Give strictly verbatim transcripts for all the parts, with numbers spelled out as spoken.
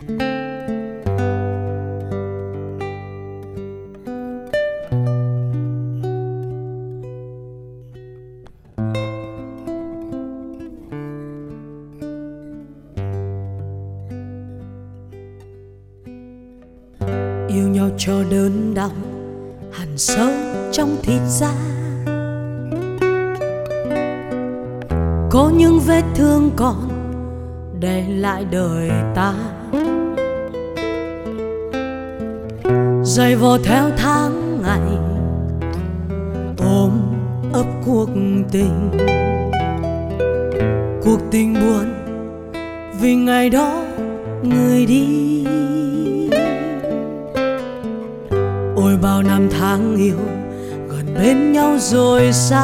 Yêu nhau cho đớn đau hằn sâu trong thịt da, có những vết thương còn để lại đời ta, dày vò theo tháng ngày ôm ấp cuộc tình. Cuộc tình buồn vì ngày đó người đi. Ôi bao năm tháng yêu gần bên nhau rồi xa,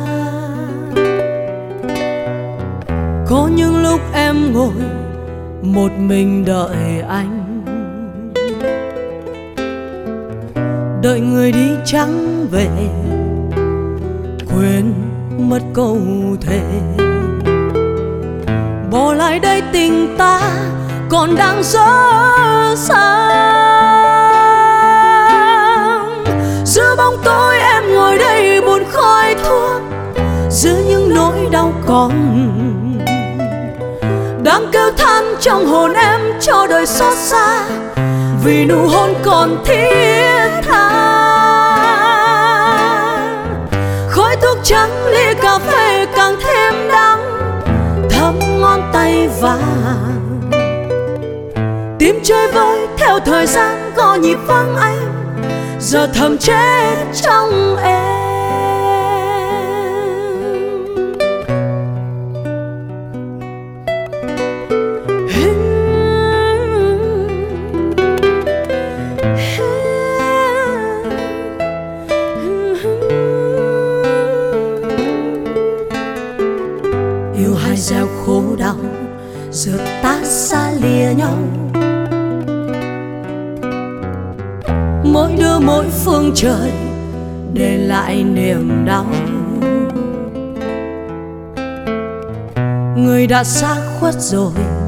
có những lúc em ngồi một mình đợi anh, đợi người đi chẳng về, quên mất câu thề. Bỏ lại đây tình ta còn đang dở dang. Giữa bóng tối em ngồi đây buồn khói thuốc, giữa những nỗi đau còn đang kêu than trong hồn em cho đời xót xa, vì nụ hôn còn thiết tha. Khói thuốc trắng ly cà phê càng thêm đắng, thấm ngón tay vàng. Tim chơi vơi theo thời gian có nhịp vắng anh, giờ thầm chết trong em. Yêu hai gieo khổ đau, giờ ta xa lìa nhau, mỗi đứa mỗi phương trời để lại niềm đau. Người đã xa khuất rồi,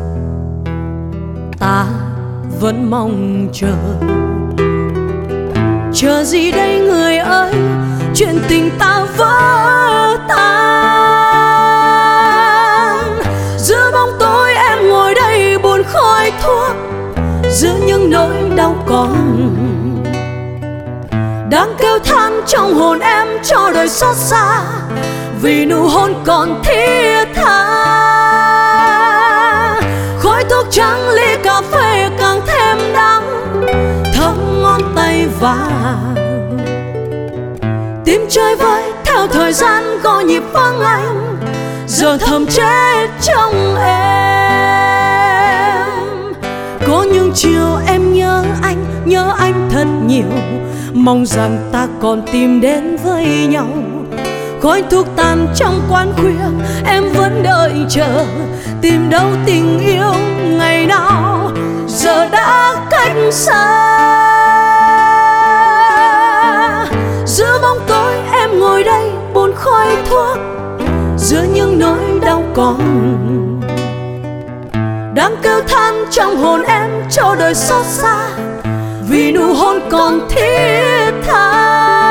ta vẫn mong chờ. Chờ gì đây người ơi, chuyện tình ta vỡ tan. Giữa bóng tối em ngồi đây buồn khói thuốc, giữa những nỗi đau còn đang kêu than trong hồn em cho đời xót xa, vì nụ hôn còn thiết tha. Khói thuốc trắng ly cà phê càng thêm đắng, thấm ngón tay vàng. Tim chơi vơi theo thời gian có nhịp vắng anh, giờ thầm chết trong em. Có những chiều em nhớ anh, nhớ anh thật nhiều, mong rằng ta còn tìm đến với nhau. Khói thuốc tàn trong quán khuya, em vẫn đợi chờ, tìm đâu tình yêu ngày nào giờ đã cách xa. Giữa bóng tối em ngồi đây buồn khói thuốc, giữa những nỗi đau còn đang kêu than trong hồn em cho đời xót xa, vì nụ hôn còn thiết tha.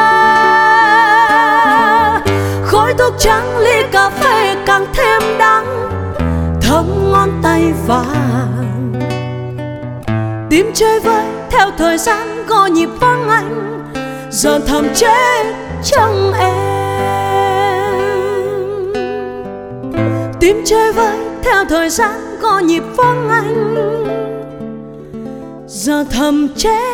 Khói thuốc trắng ly cà phê càng thêm đắng, thấm ngón tay vàng. Tim chơi vơi theo thời gian có nhịp vắng anh, giờ thầm chết trong em. Tim chơi vơi theo thời gian có nhịp vắng anh, giờ thầm chết